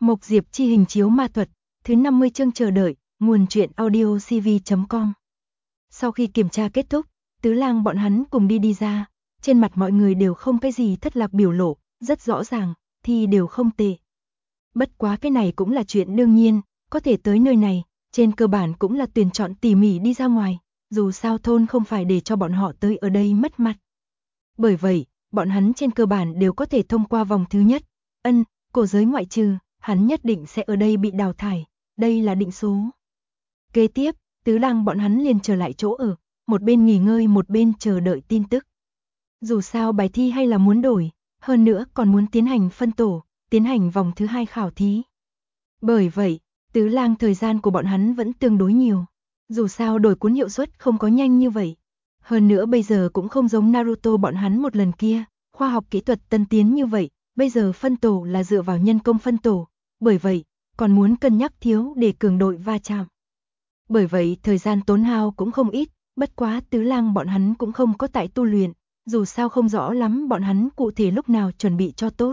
Mộc Diệp chi hình chiếu ma thuật, thứ 50 chương chờ đợi, nguồn truyện audio cv.com. Sau khi kiểm tra kết thúc, Tứ Lang bọn hắn cùng đi ra, trên mặt mọi người đều không cái gì thất lạc biểu lộ, rất rõ ràng, thì đều không tệ. Bất quá cái này cũng là chuyện đương nhiên, có thể tới nơi này, trên cơ bản cũng là tuyển chọn tỉ mỉ đi ra ngoài, dù sao thôn không phải để cho bọn họ tới ở đây mất mặt. Bởi vậy, bọn hắn trên cơ bản đều có thể thông qua vòng thứ nhất, cổ giới ngoại trừ, hắn nhất định sẽ ở đây bị đào thải, đây là định số. Kế tiếp, Tứ Lang bọn hắn liền trở lại chỗ ở, một bên nghỉ ngơi một bên chờ đợi tin tức. Dù sao bài thi hay là muốn đổi, hơn nữa còn muốn tiến hành phân tổ, tiến hành vòng thứ 2 khảo thí. Bởi vậy, Tứ Lang thời gian của bọn hắn vẫn tương đối nhiều. Dù sao đổi cuốn hiệu suất không có nhanh như vậy. Hơn nữa bây giờ cũng không giống Naruto bọn hắn một lần kia, khoa học kỹ thuật tân tiến như vậy, bây giờ phân tổ là dựa vào nhân công phân tổ, bởi vậy, còn muốn cân nhắc thiếu để cường đội va chạm. Bởi vậy thời gian tốn hao cũng không ít, bất quá Tứ Lang bọn hắn cũng không có tại tu luyện, dù sao không rõ lắm bọn hắn cụ thể lúc nào chuẩn bị cho tốt.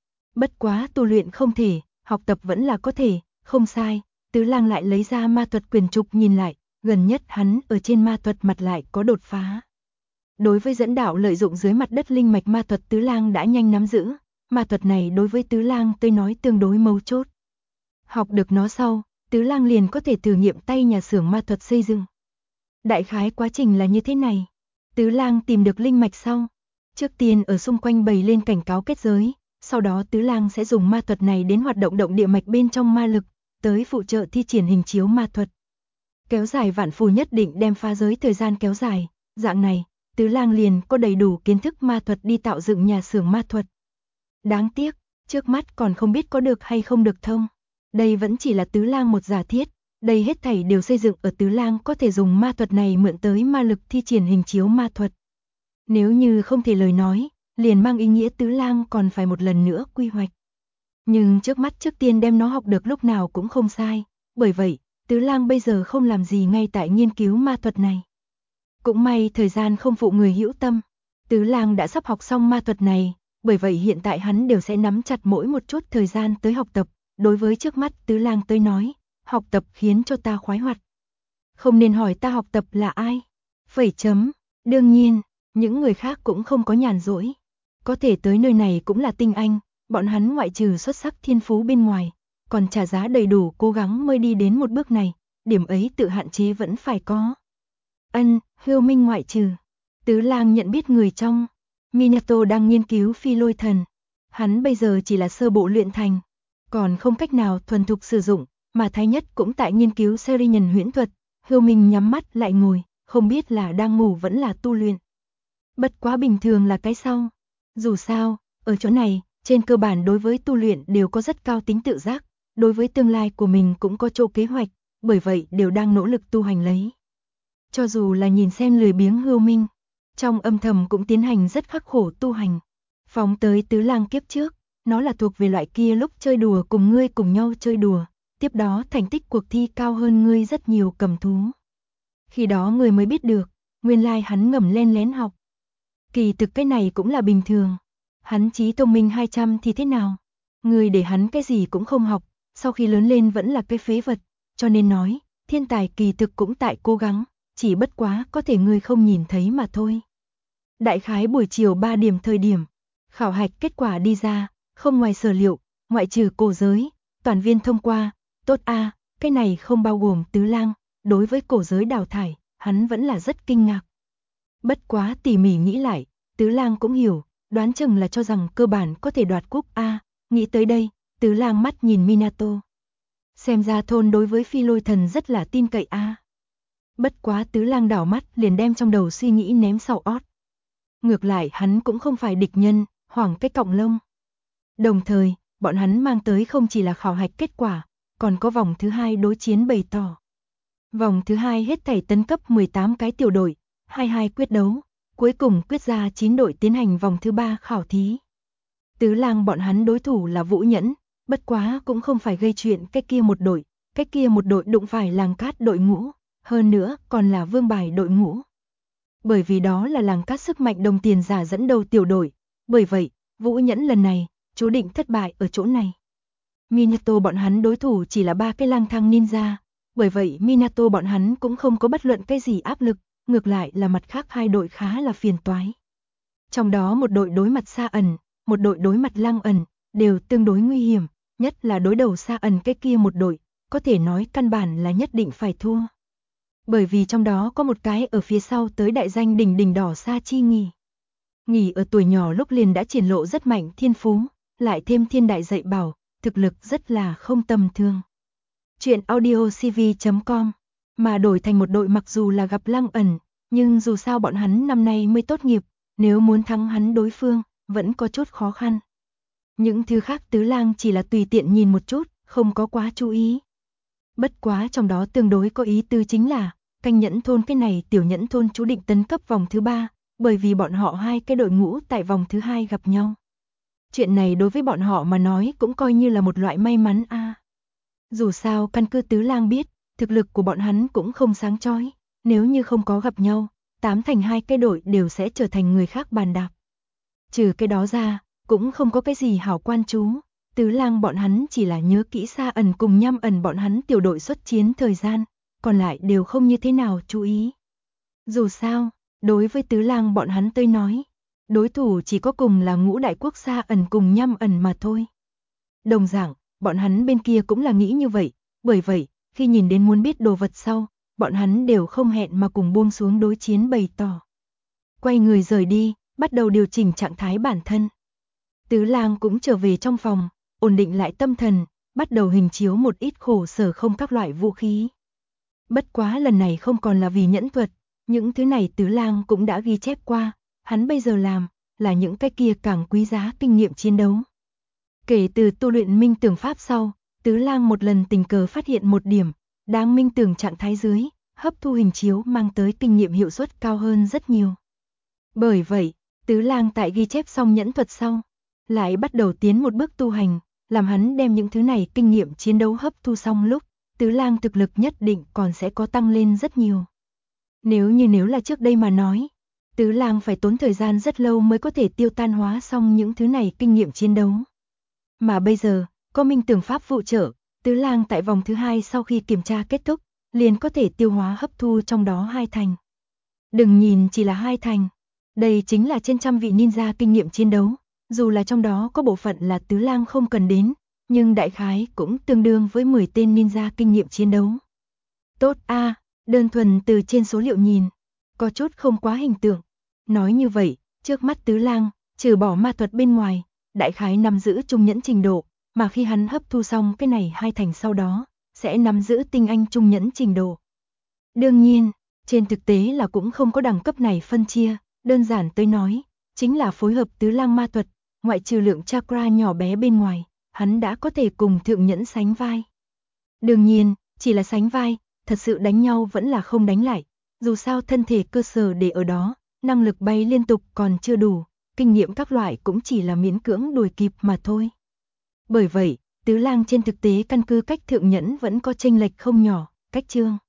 Bất quá tu luyện không thể, học tập vẫn là có thể, không sai, Tứ Lang lại lấy ra ma thuật quyền trục nhìn lại, gần nhất hắn ở trên ma thuật mặt lại có đột phá. Đối với dẫn đạo lợi dụng dưới mặt đất linh mạch ma thuật Tứ Lang đã nhanh nắm giữ, ma thuật này đối với Tứ Lang tới nói tương đối mấu chốt. Học được nó sau, Tứ Lang liền có thể thử nghiệm tay nhà xưởng ma thuật xây dựng. Đại khái quá trình là như thế này. Tứ Lang tìm được linh mạch sau, trước tiên ở xung quanh bày lên cảnh cáo kết giới, sau đó Tứ Lang sẽ dùng ma thuật này đến hoạt động động địa mạch bên trong ma lực, tới phụ trợ thi triển hình chiếu ma thuật. Kéo dài vạn phù nhất định đem phá giới thời gian kéo dài, dạng này, Tứ Lang liền có đầy đủ kiến thức ma thuật đi tạo dựng nhà xưởng ma thuật. Đáng tiếc, trước mắt còn không biết có được hay không được thông. Đây vẫn chỉ là Tứ Lang một giả thiết, đây hết thảy đều xây dựng ở Tứ Lang có thể dùng ma thuật này mượn tới ma lực thi triển hình chiếu ma thuật. Nếu như không thể lời nói, liền mang ý nghĩa Tứ Lang còn phải một lần nữa quy hoạch. Nhưng trước mắt trước tiên đem nó học được lúc nào cũng không sai, bởi vậy, Tứ Lang bây giờ không làm gì ngay tại nghiên cứu ma thuật này. Cũng may thời gian không phụ người hữu tâm, Tứ Lang đã sắp học xong ma thuật này, bởi vậy hiện tại hắn đều sẽ nắm chặt mỗi một chút thời gian tới học tập, đối với trước mắt Tứ Lang tới nói, học tập khiến cho ta khoái hoạt. Không nên hỏi ta học tập là ai? Phẩy chấm, đương nhiên, những người khác cũng không có nhàn rỗi. Có thể tới nơi này cũng là tinh anh, bọn hắn ngoại trừ xuất sắc thiên phú bên ngoài, còn trả giá đầy đủ cố gắng mới đi đến một bước này, điểm ấy tự hạn chế vẫn phải có. Hưu Minh ngoại trừ. Tứ Lang nhận biết người trong. Minato đang nghiên cứu phi lôi thần. Hắn bây giờ chỉ là sơ bộ luyện thành, còn không cách nào thuần thục sử dụng, mà Thái Nhất cũng tại nghiên cứu series nhân huyễn thuật. Hưu Minh nhắm mắt lại ngồi, không biết là đang ngủ vẫn là tu luyện. Bất quá bình thường là cái sau. Dù sao, ở chỗ này, trên cơ bản đối với tu luyện đều có rất cao tính tự giác, đối với tương lai của mình cũng có chỗ kế hoạch, bởi vậy đều đang nỗ lực tu hành lấy. Cho dù là nhìn xem lười biếng Hưu Minh, trong âm thầm cũng tiến hành rất khắc khổ tu hành. Phóng tới Tứ Lang kiếp trước, nó là thuộc về loại kia lúc chơi đùa cùng ngươi cùng nhau chơi đùa, tiếp đó thành tích cuộc thi cao hơn ngươi rất nhiều cầm thú. Khi đó người mới biết được, nguyên lai hắn ngầm len lén học. Kỳ thực cái này cũng là bình thường. Hắn trí thông minh 200 thì thế nào? Người để hắn cái gì cũng không học, sau khi lớn lên vẫn là cái phế vật, cho nên nói, thiên tài kỳ thực cũng tại cố gắng, chỉ bất quá có thể người không nhìn thấy mà thôi. Đại khái buổi chiều 3 điểm thời điểm, khảo hạch kết quả đi ra, không ngoài sở liệu, ngoại trừ cổ giới, toàn viên thông qua, tốt a, cái này không bao gồm Tứ Lang, đối với cổ giới đào thải, hắn vẫn là rất kinh ngạc. Bất quá tỉ mỉ nghĩ lại, Tứ Lang cũng hiểu, đoán chừng là cho rằng cơ bản có thể đoạt cúp a, nghĩ tới đây, Tứ Lang mắt nhìn Minato. Xem ra thôn đối với phi lôi thần rất là tin cậy a. Bất quá Tứ Lang đảo mắt liền đem trong đầu suy nghĩ ném sau ót. Ngược lại hắn cũng không phải địch nhân, hoảng cái cọng lông. Đồng thời, bọn hắn mang tới không chỉ là khảo hạch kết quả, còn có vòng thứ 2 đối chiến bày tỏ. Vòng thứ 2 hết thảy tấn cấp 18 cái tiểu đội, 22 quyết đấu, cuối cùng quyết ra 9 đội tiến hành vòng thứ 3 khảo thí. Tứ Lang bọn hắn đối thủ là Vũ Nhẫn, bất quá cũng không phải gây chuyện cái kia một đội đụng phải Làng Cát đội ngũ, hơn nữa còn là vương bài đội ngũ. Bởi vì đó là Làng Cát sức mạnh đồng tiền giả dẫn đầu tiểu đội, bởi vậy, Vũ Nhẫn lần này, chú định thất bại ở chỗ này. Minato bọn hắn đối thủ chỉ là 3 cái lang thang ninja, bởi vậy Minato bọn hắn cũng không có bất luận cái gì áp lực, ngược lại là mặt khác 2 đội khá là phiền toái. Trong đó một đội đối mặt Sa ẩn, một đội đối mặt Lang ẩn, đều tương đối nguy hiểm, nhất là đối đầu Sa ẩn cái kia một đội, có thể nói căn bản là nhất định phải thua. Bởi vì trong đó có một cái ở phía sau tới đại danh đỉnh đỉnh đỏ Sa Chi Nghỉ. Nghỉ ở tuổi nhỏ lúc liền đã triển lộ rất mạnh thiên phú, lại thêm thiên đại dạy bảo, thực lực rất là không tầm thường. Chuyện audio cv.com mà đổi thành một đội mặc dù là gặp Lang ẩn, nhưng dù sao bọn hắn năm nay mới tốt nghiệp, nếu muốn thắng hắn đối phương, vẫn có chút khó khăn. Những thứ khác Tứ Lang chỉ là tùy tiện nhìn một chút, không có quá chú ý. Bất quá trong đó tương đối có ý tư chính là, canh nhẫn thôn cái này tiểu nhẫn thôn chú định tấn cấp vòng thứ 3, bởi vì bọn họ 2 cái đội ngũ tại vòng thứ 2 gặp nhau. Chuyện này đối với bọn họ mà nói cũng coi như là một loại may mắn a. Dù sao căn cứ Tứ Lang biết, thực lực của bọn hắn cũng không sáng chói, nếu như không có gặp nhau, 8 thành 2 cái đội đều sẽ trở thành người khác bàn đạp. Trừ cái đó ra, cũng không có cái gì hảo quan chú, Tứ Lang bọn hắn chỉ là nhớ kỹ Sa ẩn cùng Nham ẩn bọn hắn tiểu đội xuất chiến thời gian, còn lại đều không như thế nào chú ý. Dù sao, đối với Tứ Lang bọn hắn tới nói, đối thủ chỉ có cùng là Ngũ Đại Quốc Sa ẩn cùng Nham ẩn mà thôi. Đồng dạng, bọn hắn bên kia cũng là nghĩ như vậy, bởi vậy, khi nhìn đến muốn biết đồ vật sau, bọn hắn đều không hẹn mà cùng buông xuống đối chiến bày tỏ. Quay người rời đi, bắt đầu điều chỉnh trạng thái bản thân. Tứ Lang cũng trở về trong phòng, ổn định lại tâm thần, bắt đầu hình chiếu một ít khổ sở không các loại vũ khí. Bất quá lần này không còn là vì nhẫn thuật, những thứ này Tứ Lang cũng đã ghi chép qua, hắn bây giờ làm là những cái kia càng quý giá kinh nghiệm chiến đấu. Kể từ tu luyện minh tưởng pháp sau, Tứ Lang một lần tình cờ phát hiện một điểm, đang minh tưởng trạng thái dưới, hấp thu hình chiếu mang tới kinh nghiệm hiệu suất cao hơn rất nhiều. Bởi vậy, Tứ Lang tại ghi chép xong nhẫn thuật sau, lại bắt đầu tiến một bước tu hành, làm hắn đem những thứ này kinh nghiệm chiến đấu hấp thu xong lúc, Tứ Lang thực lực nhất định còn sẽ có tăng lên rất nhiều. Nếu là trước đây mà nói, Tứ Lang phải tốn thời gian rất lâu mới có thể tiêu tan hóa xong những thứ này kinh nghiệm chiến đấu. Mà bây giờ, có minh tưởng pháp phụ trợ, Tứ Lang tại vòng thứ 2 sau khi kiểm tra kết thúc, liền có thể tiêu hóa hấp thu trong đó 2 thành. Đừng nhìn chỉ là 2 thành, đây chính là trên trăm vị ninja kinh nghiệm chiến đấu, dù là trong đó có bộ phận là Tứ Lang không cần đến, nhưng đại khái cũng tương đương với 10 tên ninja kinh nghiệm chiến đấu. Tốt a, đơn thuần từ trên số liệu nhìn, có chút không quá hình tượng. Nói như vậy, trước mắt Tứ Lang, trừ bỏ ma thuật bên ngoài, đại khái nắm giữ trung nhẫn trình độ, mà khi hắn hấp thu xong cái này 2 thành sau đó, sẽ nắm giữ tinh anh trung nhẫn trình độ. Đương nhiên, trên thực tế là cũng không có đẳng cấp này phân chia, đơn giản tới nói, chính là phối hợp Tứ Lang ma thuật, ngoại trừ lượng chakra nhỏ bé bên ngoài, hắn đã có thể cùng thượng nhẫn sánh vai. Đương nhiên, chỉ là sánh vai, thật sự đánh nhau vẫn là không đánh lại, dù sao thân thể cơ sở để ở đó, năng lực bay liên tục còn chưa đủ, kinh nghiệm các loại cũng chỉ là miễn cưỡng đuổi kịp mà thôi. Bởi vậy, Tứ Lang trên thực tế căn cứ cách thượng nhẫn vẫn có chênh lệch không nhỏ, cách chương.